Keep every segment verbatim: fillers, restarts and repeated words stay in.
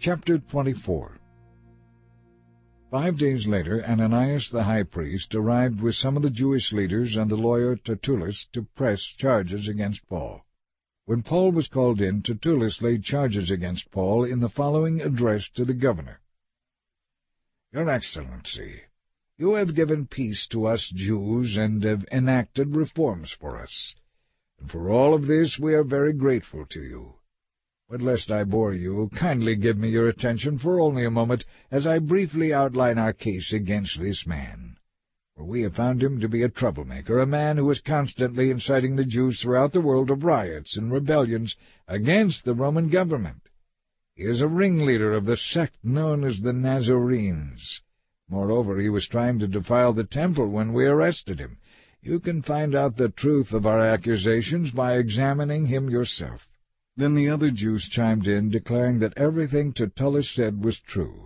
Chapter twenty-four. Five days later Ananias the high priest arrived with some of the Jewish leaders and the lawyer Tertullus to press charges against Paul. When Paul was called in, Tertullus laid charges against Paul in the following address to the governor. Your Excellency, you have given peace to us Jews and have enacted reforms for us, and for all of this we are very grateful to you. But lest I bore you, kindly give me your attention for only a moment as I briefly outline our case against this man. For we have found him to be a troublemaker, a man who is constantly inciting the Jews throughout the world to riots and rebellions against the Roman government. He is a ringleader of the sect known as the Nazarenes. Moreover, he was trying to defile the temple when we arrested him. You can find out the truth of our accusations by examining him yourself. Then the other Jews chimed in, declaring that everything Tertullus said was true.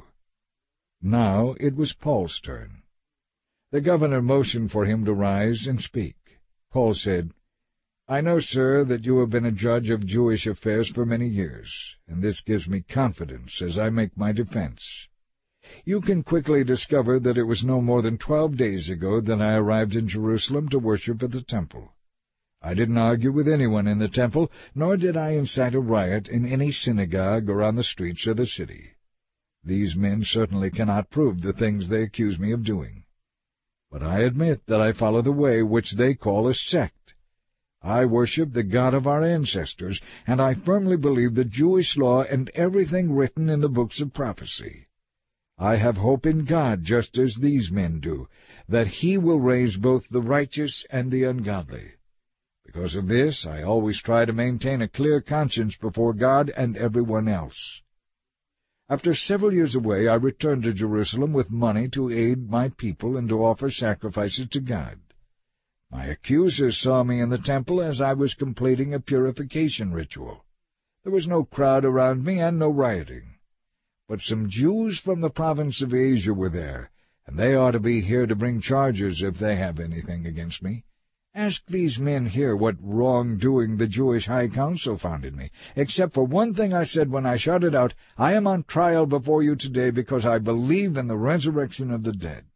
Now it was Paul's turn. The governor motioned for him to rise and speak. Paul said, I know, sir, that you have been a judge of Jewish affairs for many years, and this gives me confidence as I make my defense. You can quickly discover that it was no more than twelve days ago that I arrived in Jerusalem to worship at the temple. I didn't argue with anyone in the temple, nor did I incite a riot in any synagogue or on the streets of the city. These men certainly cannot prove the things they accuse me of doing. But I admit that I follow the way which they call a sect. I worship the God of our ancestors, and I firmly believe the Jewish law and everything written in the books of prophecy. I have hope in God, just as these men do, that He will raise both the righteous and the ungodly. Because of this, I always try to maintain a clear conscience before God and everyone else. After several years away, I returned to Jerusalem with money to aid my people and to offer sacrifices to God. My accusers saw me in the temple as I was completing a purification ritual. There was no crowd around me and no rioting. But some Jews from the province of Asia were there, and they ought to be here to bring charges if they have anything against me. Ask these men here what wrongdoing the Jewish High Council found in me, except for one thing I said when I shouted out, I am on trial before you today because I believe in the resurrection of the dead.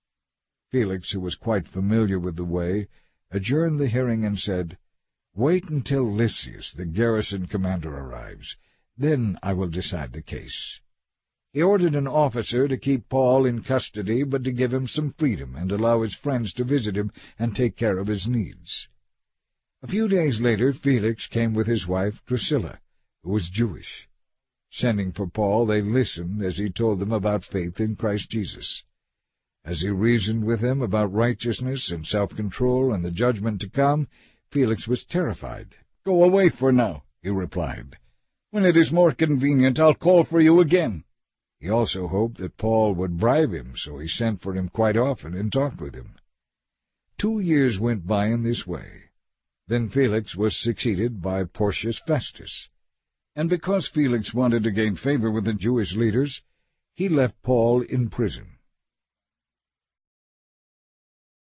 Felix, who was quite familiar with the way, adjourned the hearing and said, Wait until Lysias, the garrison commander, arrives. Then I will decide the case. He ordered an officer to keep Paul in custody, but to give him some freedom and allow his friends to visit him and take care of his needs. A few days later Felix came with his wife Drusilla, who was Jewish. Sending for Paul, they listened as he told them about faith in Christ Jesus. As he reasoned with them about righteousness and self-control and the judgment to come, Felix was terrified. "Go away for now," he replied. "When it is more convenient, I'll call for you again." He also hoped that Paul would bribe him, so he sent for him quite often and talked with him. Two years went by in this way. Then Felix was succeeded by Porcius Festus. And because Felix wanted to gain favor with the Jewish leaders, he left Paul in prison.